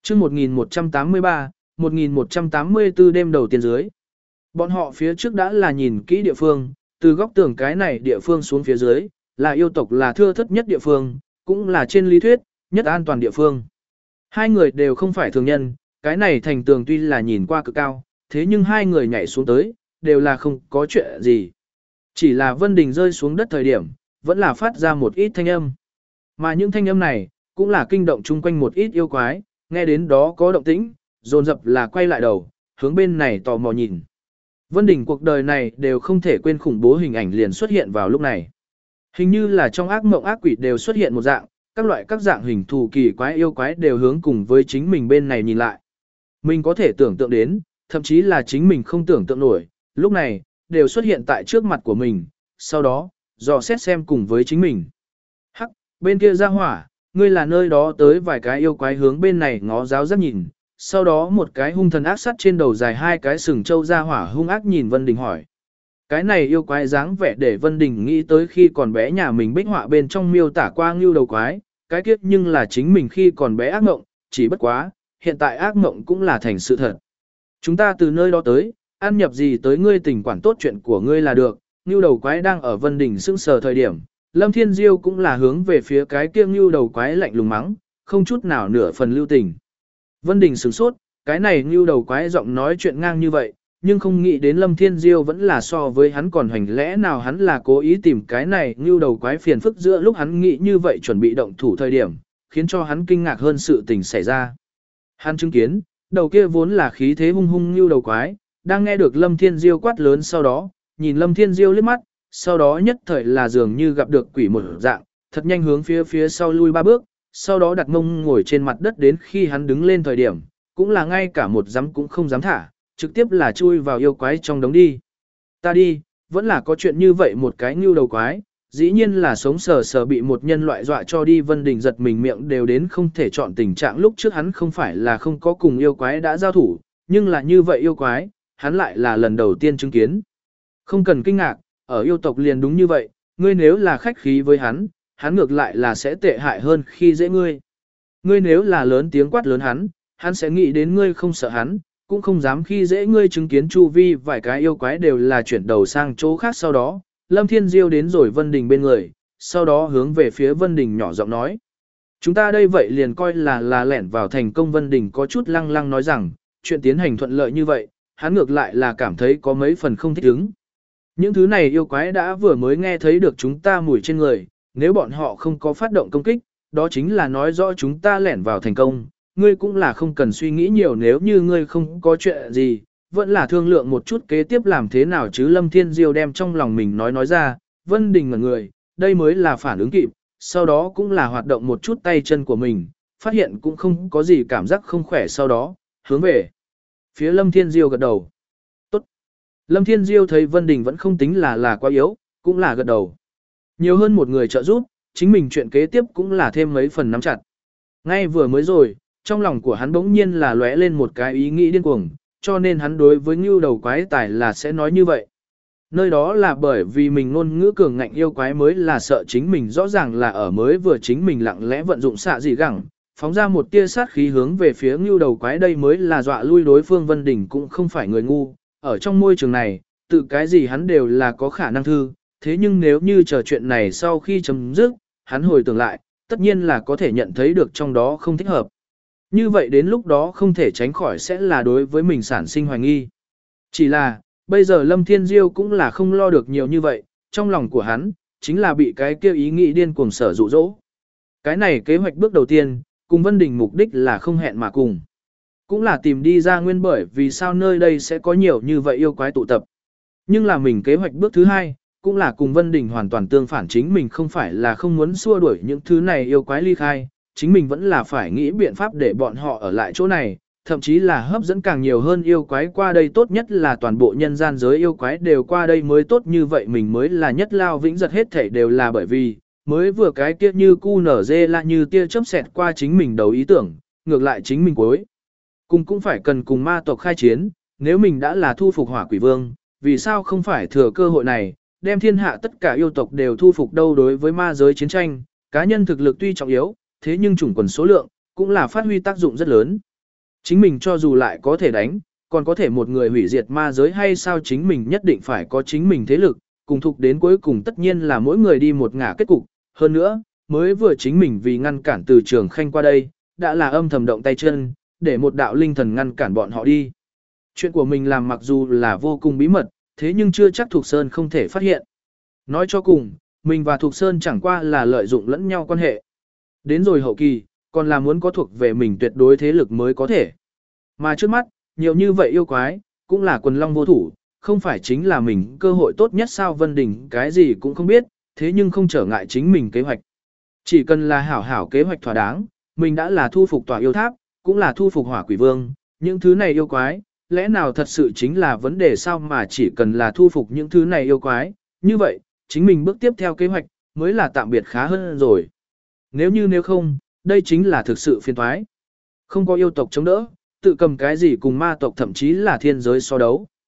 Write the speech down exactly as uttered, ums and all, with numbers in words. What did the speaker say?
chương một nghìn một trăm tám mươi ba, một nghìn một trăm tám mươi tư đêm đầu tiên dưới. Bọn họ phía trước đã là nhìn kỹ địa phương, từ góc tường cái này địa phương xuống phía dưới, là yêu tộc là thưa thất nhất địa phương, cũng là trên lý thuyết, nhất an toàn địa phương. Hai người đều không phải thường nhân, cái này thành tường tuy là nhìn qua cực cao, thế nhưng hai người nhảy xuống tới, đều là không có chuyện gì. Chỉ là Vân Đình rơi xuống đất thời điểm, vẫn là phát ra một ít thanh âm. Mà những thanh âm này, cũng là kinh động chung quanh một ít yêu quái, nghe đến đó có động tĩnh, dồn dập là quay lại đầu, hướng bên này tò mò nhìn. Vân Đình cuộc đời này đều không thể quên khủng bố hình ảnh liền xuất hiện vào lúc này. Hình như là trong ác mộng ác quỷ đều xuất hiện một dạng, các loại các dạng hình thù kỳ quái yêu quái đều hướng cùng với chính mình bên này nhìn lại. Mình có thể tưởng tượng đến, thậm chí là chính mình không tưởng tượng nổi, lúc này, đều xuất hiện tại trước mặt của mình, sau đó, dò xét xem cùng với chính mình. Hắc, bên kia ra hỏa, ngươi là nơi đó tới vài cái yêu quái hướng bên này ngó giáo giác nhìn, sau đó một cái hung thần ác sắt trên đầu dài hai cái sừng trâu ra hỏa hung ác nhìn Vân Đình hỏi. Cái này yêu quái dáng vẻ để Vân Đình nghĩ tới khi còn bé nhà mình bích họa bên trong miêu tả qua ngưu đầu quái, cái kiếp nhưng là chính mình khi còn bé ác mộng, chỉ bất quá, hiện tại ác mộng cũng là thành sự thật. Chúng ta từ nơi đó tới, ăn nhập gì tới ngươi tình quản tốt chuyện của ngươi là được, ngưu đầu quái đang ở Vân Đình sững sờ thời điểm, Lâm Thiên Diêu cũng là hướng về phía cái kia ngưu đầu quái lạnh lùng mắng, không chút nào nửa phần lưu tình. Vân Đình sửng sốt, cái này ngưu đầu quái giọng nói chuyện ngang như vậy, nhưng không nghĩ đến Lâm Thiên Diêu vẫn là so với hắn còn hoành lẽ nào hắn là cố ý tìm cái này ngưu đầu quái phiền phức giữa lúc hắn nghĩ như vậy chuẩn bị động thủ thời điểm, khiến cho hắn kinh ngạc hơn sự tình xảy ra. Hắn chứng kiến, đầu kia vốn là khí thế hung hung ngưu đầu quái, đang nghe được Lâm Thiên Diêu quát lớn sau đó, nhìn Lâm Thiên Diêu liếc mắt, sau đó nhất thời là dường như gặp được quỷ một dạng, thật nhanh hướng phía phía sau lui ba bước, sau đó đặt mông ngồi trên mặt đất đến khi hắn đứng lên thời điểm, cũng là ngay cả một dám cũng không dám thả, trực tiếp là chui vào yêu quái trong đống đi. Ta đi, vẫn là có chuyện như vậy một cái ngưu đầu quái, dĩ nhiên là sống sờ sờ bị một nhân loại dọa cho đi. Vân Đình giật mình miệng đều đến không thể chọn tình trạng lúc trước hắn không phải là không có cùng yêu quái đã giao thủ, nhưng là như vậy yêu quái, hắn lại là lần đầu tiên chứng kiến. Không cần kinh ngạc, ở yêu tộc liền đúng như vậy, ngươi nếu là khách khí với hắn, hắn ngược lại là sẽ tệ hại hơn khi dễ ngươi. Ngươi nếu là lớn tiếng quát lớn hắn, hắn sẽ nghĩ đến ngươi không sợ hắn, cũng không dám khi dễ ngươi. Chứng kiến chu vi vài cái yêu quái đều là chuyển đầu sang chỗ khác sau đó, Lâm Thiên Diêu đến rồi Vân Đình bên người, sau đó hướng về phía Vân Đình nhỏ giọng nói. Chúng ta đây vậy liền coi là là lẻn vào thành công. Vân Đình có chút lăng lăng nói rằng, chuyện tiến hành thuận lợi như vậy, hắn ngược lại là cảm thấy có mấy phần không thích ứng. Những thứ này yêu quái đã vừa mới nghe thấy được chúng ta mùi trên người, nếu bọn họ không có phát động công kích, đó chính là nói rõ chúng ta lẻn vào thành công. Ngươi cũng là không cần suy nghĩ nhiều, nếu như ngươi không có chuyện gì, vẫn là thương lượng một chút kế tiếp làm thế nào chứ. Lâm Thiên Diêu đem trong lòng mình nói nói ra, Vân Đình ngẩn người, đây mới là phản ứng kịp, sau đó cũng là hoạt động một chút tay chân của mình, phát hiện cũng không có gì cảm giác không khỏe, sau đó, hướng về phía Lâm Thiên Diêu gật đầu. Tốt. Lâm Thiên Diêu thấy Vân Đình vẫn không tính là là quá yếu, cũng là gật đầu. Nhiều hơn một người trợ giúp, chính mình chuyện kế tiếp cũng là thêm mấy phần nắm chặt. Ngay vừa mới rồi, trong lòng của hắn bỗng nhiên là lóe lên một cái ý nghĩ điên cuồng, cho nên hắn đối với ngưu đầu quái tài là sẽ nói như vậy. Nơi đó là bởi vì mình ngôn ngữ cường ngạnh yêu quái mới là sợ chính mình rõ ràng là ở mới vừa chính mình lặng lẽ vận dụng xạ dị gẳng, phóng ra một tia sát khí hướng về phía ngưu đầu quái, đây mới là dọa lui đối phương. Vân Đình cũng không phải người ngu, ở trong môi trường này, tự cái gì hắn đều là có khả năng thư, thế nhưng nếu như chờ chuyện này sau khi chấm dứt, hắn hồi tưởng lại, tất nhiên là có thể nhận thấy được trong đó không thích hợp. Như vậy đến lúc đó không thể tránh khỏi sẽ là đối với mình sản sinh hoài nghi. Chỉ là, bây giờ Lâm Thiên Diêu cũng là không lo được nhiều như vậy, trong lòng của hắn, chính là bị cái kêu ý nghĩ điên cuồng sở dụ dỗ. Cái này kế hoạch bước đầu tiên, cùng Vân Đình mục đích là không hẹn mà cùng. Cũng là tìm đi ra nguyên bởi vì sao nơi đây sẽ có nhiều như vậy yêu quái tụ tập. Nhưng là mình kế hoạch bước thứ hai, cũng là cùng Vân Đình hoàn toàn tương phản, chính mình không phải là không muốn xua đuổi những thứ này yêu quái ly khai, chính mình vẫn là phải nghĩ biện pháp để bọn họ ở lại chỗ này, thậm chí là hấp dẫn càng nhiều hơn yêu quái qua đây, tốt nhất là toàn bộ nhân gian giới yêu quái đều qua đây mới tốt, như vậy mình mới là nhất lao vĩnh giật, hết thảy đều là bởi vì, mới vừa cái kia như cu nở dê là như tia chớp xẹt qua chính mình đầu ý tưởng, ngược lại chính mình cuối cùng cũng phải cần cùng ma tộc khai chiến, nếu mình đã là thu phục hỏa quỷ vương, vì sao không phải thừa cơ hội này, đem thiên hạ tất cả yêu tộc đều thu phục đâu. Đối với ma giới chiến tranh, cá nhân thực lực tuy trọng yếu, thế nhưng chủng quần số lượng, cũng là phát huy tác dụng rất lớn. Chính mình cho dù lại có thể đánh, còn có thể một người hủy diệt ma giới hay sao, chính mình nhất định phải có chính mình thế lực, cùng thục đến cuối cùng tất nhiên là mỗi người đi một ngả kết cục. Hơn nữa, mới vừa chính mình vì ngăn cản từ trường khanh qua đây, đã là âm thầm động tay chân, để một đạo linh thần ngăn cản bọn họ đi. Chuyện của mình làm mặc dù là vô cùng bí mật, thế nhưng chưa chắc Thục Sơn không thể phát hiện. Nói cho cùng, mình và Thục Sơn chẳng qua là lợi dụng lẫn nhau quan hệ. Đến rồi hậu kỳ, còn là muốn có thuộc về mình tuyệt đối thế lực mới có thể. Mà trước mắt, nhiều như vậy yêu quái, cũng là quần long vô thủ, không phải chính là mình cơ hội tốt nhất sao. Vân Đình cái gì cũng không biết, thế nhưng không trở ngại chính mình kế hoạch. Chỉ cần là hảo hảo kế hoạch thỏa đáng, mình đã là thu phục tòa yêu tháp, cũng là thu phục hỏa quỷ vương, những thứ này yêu quái, lẽ nào thật sự chính là vấn đề sao, mà chỉ cần là thu phục những thứ này yêu quái, như vậy, chính mình bước tiếp theo kế hoạch, mới là tạm biệt khá hơn rồi. Nếu như nếu không, đây chính là thực sự phiền toái. Không có yêu tộc chống đỡ, tự cầm cái gì cùng ma tộc thậm chí là thiên giới so đấu.